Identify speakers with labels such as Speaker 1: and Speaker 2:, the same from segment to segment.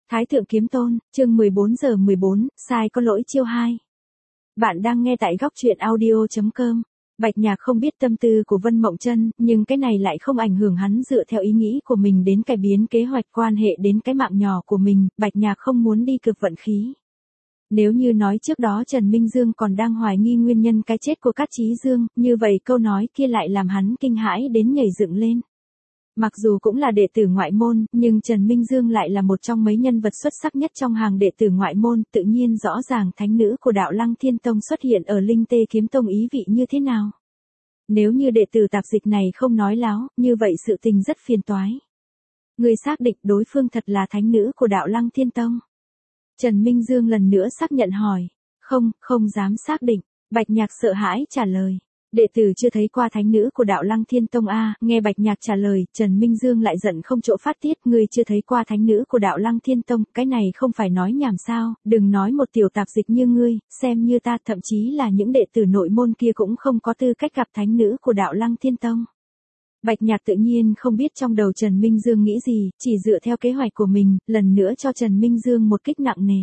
Speaker 1: Thái thượng kiếm tôn, chương 14/14, sai có lỗi chiêu 2. Bạn đang nghe tại góc truyện audio.com. Bạch Nhạc không biết tâm tư của Vân Mộng Chân, nhưng cái này lại không ảnh hưởng hắn dựa theo ý nghĩ của mình đến cải biến kế hoạch quan hệ đến cái mạng nhỏ của mình. Bạch Nhạc không muốn đi cực vận khí. Nếu như nói trước đó Trần Minh Dương còn đang hoài nghi nguyên nhân cái chết của Cát Chí Dương, như vậy câu nói kia lại làm hắn kinh hãi đến nhảy dựng lên. Mặc dù cũng là đệ tử ngoại môn, nhưng Trần Minh Dương lại là một trong mấy nhân vật xuất sắc nhất trong hàng đệ tử ngoại môn, tự nhiên rõ ràng thánh nữ của Đạo Lăng Thiên Tông xuất hiện ở Linh Tê Kiếm Tông ý vị như thế nào. Nếu như đệ tử tạp dịch này không nói láo, như vậy sự tình rất phiền toái. Người xác định đối phương thật là thánh nữ của Đạo Lăng Thiên Tông. Trần Minh Dương lần nữa xác nhận hỏi. Không dám xác định. Bạch Nhạc sợ hãi trả lời. Đệ tử chưa thấy qua thánh nữ của Đạo Lăng Thiên Tông a. Nghe Bạch Nhạc trả lời, Trần Minh Dương lại giận không chỗ phát tiết. Ngươi chưa thấy qua thánh nữ của Đạo Lăng Thiên Tông, cái này không phải nói nhảm sao, đừng nói một tiểu tạp dịch như ngươi, xem như ta, thậm chí là những đệ tử nội môn kia cũng không có tư cách gặp thánh nữ của Đạo Lăng Thiên Tông. Bạch Nhạc tự nhiên không biết trong đầu Trần Minh Dương nghĩ gì, chỉ dựa theo kế hoạch của mình, lần nữa cho Trần Minh Dương một kích nặng nề.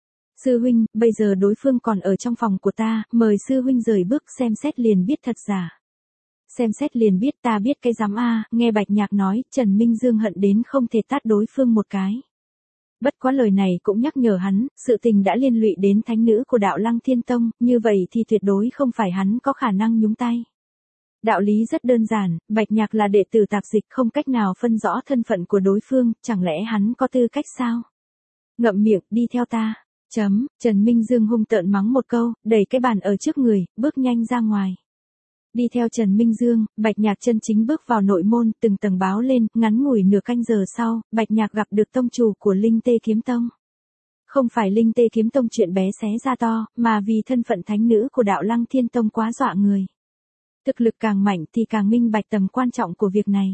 Speaker 1: Sư huynh, bây giờ đối phương còn ở trong phòng của ta, mời sư huynh rời bước xem xét liền biết thật giả. Xem xét liền biết, ta biết cái dám a. Nghe Bạch Nhạc nói, Trần Minh Dương hận đến không thể tát đối phương một cái. Bất quá lời này cũng nhắc nhở hắn, sự tình đã liên lụy đến thánh nữ của Đạo Lăng Thiên Tông, như vậy thì tuyệt đối không phải hắn có khả năng nhúng tay. Đạo lý rất đơn giản, Bạch Nhạc là đệ tử tạp dịch không cách nào phân rõ thân phận của đối phương, chẳng lẽ hắn có tư cách sao? Ngậm miệng, đi theo ta. Trần Minh Dương hung tợn mắng một câu, đẩy cái bàn ở trước người, bước nhanh ra ngoài. Đi theo Trần Minh Dương, Bạch Nhạc chân chính bước vào nội môn, từng tầng báo lên, ngắn ngủi nửa canh giờ sau, Bạch Nhạc gặp được tông chủ của Linh Tê Kiếm Tông. Không phải Linh Tê Kiếm Tông chuyện bé xé ra to, mà vì thân phận thánh nữ của Đạo Lăng Thiên Tông quá dọa người. Thực lực càng mạnh thì càng minh bạch tầm quan trọng của việc này.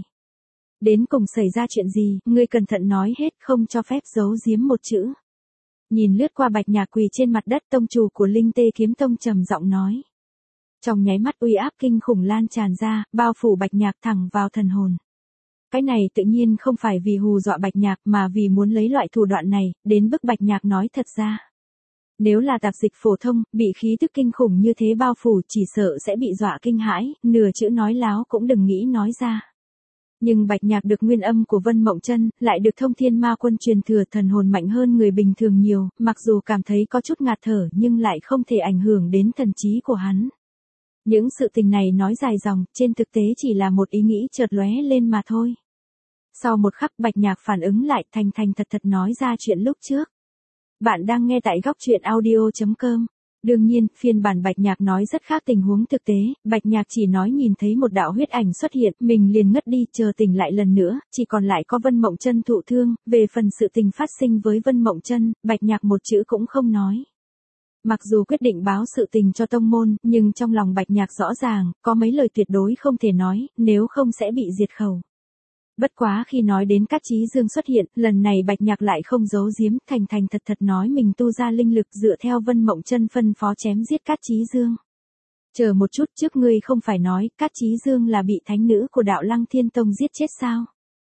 Speaker 1: Đến cùng xảy ra chuyện gì, ngươi cẩn thận nói hết, không cho phép giấu giếm một chữ. Nhìn lướt qua Bạch Nhạc quỳ trên mặt đất, tông chủ của Linh Tê Kiếm Tông trầm giọng nói. Trong nháy mắt uy áp kinh khủng lan tràn ra, bao phủ Bạch Nhạc thẳng vào thần hồn. Cái này tự nhiên không phải vì hù dọa Bạch Nhạc mà vì muốn lấy loại thủ đoạn này, đến bức Bạch Nhạc nói thật ra. Nếu là tạp dịch phổ thông, bị khí tức kinh khủng như thế bao phủ chỉ sợ sẽ bị dọa kinh hãi, nửa chữ nói láo cũng đừng nghĩ nói ra. Nhưng Bạch Nhạc được nguyên âm của Vân Mộng Chân, lại được Thông Thiên Ma Quân truyền thừa, thần hồn mạnh hơn người bình thường nhiều, mặc dù cảm thấy có chút ngạt thở nhưng lại không thể ảnh hưởng đến thần trí của hắn. Những sự tình này nói dài dòng, trên thực tế chỉ là một ý nghĩ chợt lóe lên mà thôi. Sau một khắc Bạch Nhạc phản ứng lại, thành thật nói ra chuyện lúc trước. Bạn đang nghe tại góc truyện audio.com. Đương nhiên, phiên bản Bạch Nhạc nói rất khác tình huống thực tế, Bạch Nhạc chỉ nói nhìn thấy một đạo huyết ảnh xuất hiện, mình liền ngất đi, chờ tỉnh lại lần nữa, chỉ còn lại có Vân Mộng Chân thụ thương, về phần sự tình phát sinh với Vân Mộng Chân, Bạch Nhạc một chữ cũng không nói. Mặc dù quyết định báo sự tình cho tông môn, nhưng trong lòng Bạch Nhạc rõ ràng, có mấy lời tuyệt đối không thể nói, nếu không sẽ bị diệt khẩu. Bất quá khi nói đến Cát Chí Dương xuất hiện, lần này Bạch Nhạc lại không giấu giếm, thành thật nói mình tu ra linh lực dựa theo Vân Mộng Chân phân phó chém giết Cát Chí Dương. Chờ một chút, trước ngươi không phải nói, Cát Chí Dương là bị thánh nữ của Đạo Lăng Thiên Tông giết chết sao?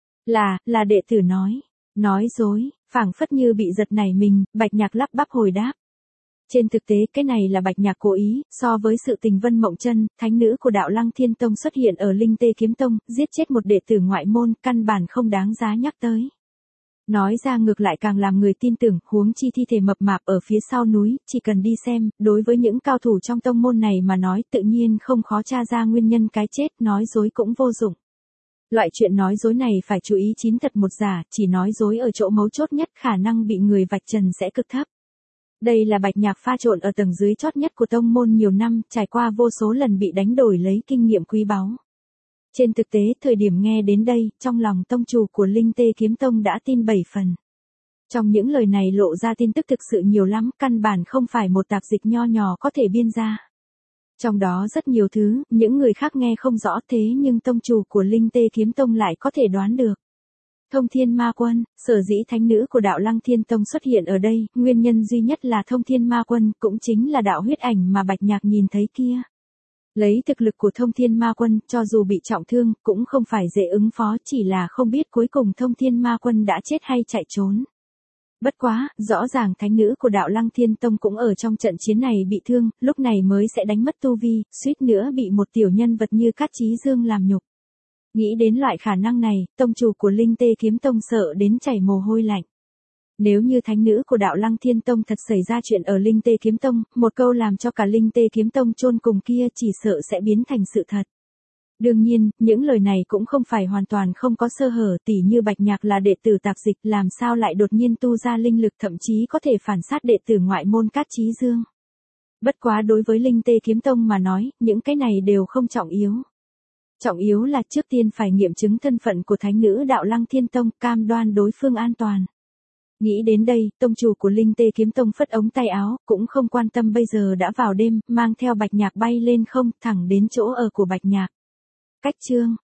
Speaker 1: Là đệ tử nói dối, phảng phất như bị giật nảy mình, Bạch Nhạc lắp bắp hồi đáp. Trên thực tế cái này là Bạch Nhạc cố ý, so với sự tình Vân Mộng Chân, thánh nữ của Đạo Lăng Thiên Tông xuất hiện ở Linh Tê Kiếm Tông, giết chết một đệ tử ngoại môn, căn bản không đáng giá nhắc tới. Nói ra ngược lại càng làm người tin tưởng, huống chi thi thể mập mạp ở phía sau núi, chỉ cần đi xem, đối với những cao thủ trong tông môn này mà nói tự nhiên không khó tra ra nguyên nhân cái chết, nói dối cũng vô dụng. Loại chuyện nói dối này phải chú ý 9 thật 1 giả, chỉ nói dối ở chỗ mấu chốt nhất khả năng bị người vạch trần sẽ cực thấp. Đây là Bạch Nhạc pha trộn ở tầng dưới chót nhất của tông môn nhiều năm, trải qua vô số lần bị đánh đổi lấy kinh nghiệm quý báu. Trên thực tế, thời điểm nghe đến đây, trong lòng tông chủ của Linh Tê Kiếm Tông đã tin 7 phần. Trong những lời này lộ ra tin tức thực sự nhiều lắm, căn bản không phải một tạp dịch nho nhỏ có thể biên ra. Trong đó rất nhiều thứ, những người khác nghe không rõ thế nhưng tông chủ của Linh Tê Kiếm Tông lại có thể đoán được. Thông Thiên Ma Quân, sở dĩ thánh nữ của Đạo Lăng Thiên Tông xuất hiện ở đây, nguyên nhân duy nhất là Thông Thiên Ma Quân, cũng chính là đạo huyết ảnh mà Bạch Nhạc nhìn thấy kia. Lấy thực lực của Thông Thiên Ma Quân, cho dù bị trọng thương, cũng không phải dễ ứng phó, chỉ là không biết cuối cùng Thông Thiên Ma Quân đã chết hay chạy trốn. Bất quá, rõ ràng thánh nữ của đạo Lăng Thiên Tông cũng ở trong trận chiến này bị thương, lúc này mới sẽ đánh mất tu vi, suýt nữa bị một tiểu nhân vật như Cát Chí Dương làm nhục. Nghĩ đến loại khả năng này, tông chủ của Linh Tê Kiếm Tông sợ đến chảy mồ hôi lạnh. Nếu như thánh nữ của đạo Lăng Thiên Tông thật xảy ra chuyện ở Linh Tê Kiếm Tông, một câu làm cho cả Linh Tê Kiếm Tông chôn cùng kia chỉ sợ sẽ biến thành sự thật. Đương nhiên, những lời này cũng không phải hoàn toàn không có sơ hở, tỉ như Bạch Nhạc là đệ tử tạp dịch, làm sao lại đột nhiên tu ra linh lực, thậm chí có thể phản sát đệ tử ngoại môn Cát Chí Dương. Bất quá đối với Linh Tê Kiếm Tông mà nói, những cái này đều không trọng yếu. Trọng yếu là trước tiên phải nghiệm chứng thân phận của thánh nữ đạo Lăng Thiên Tông, cam đoan đối phương an toàn. Nghĩ đến đây, tông chủ của Linh Tê Kiếm Tông phất ống tay áo, cũng không quan tâm bây giờ đã vào đêm, mang theo Bạch Nhạc bay lên không, thẳng đến chỗ ở của Bạch Nhạc. Cách chương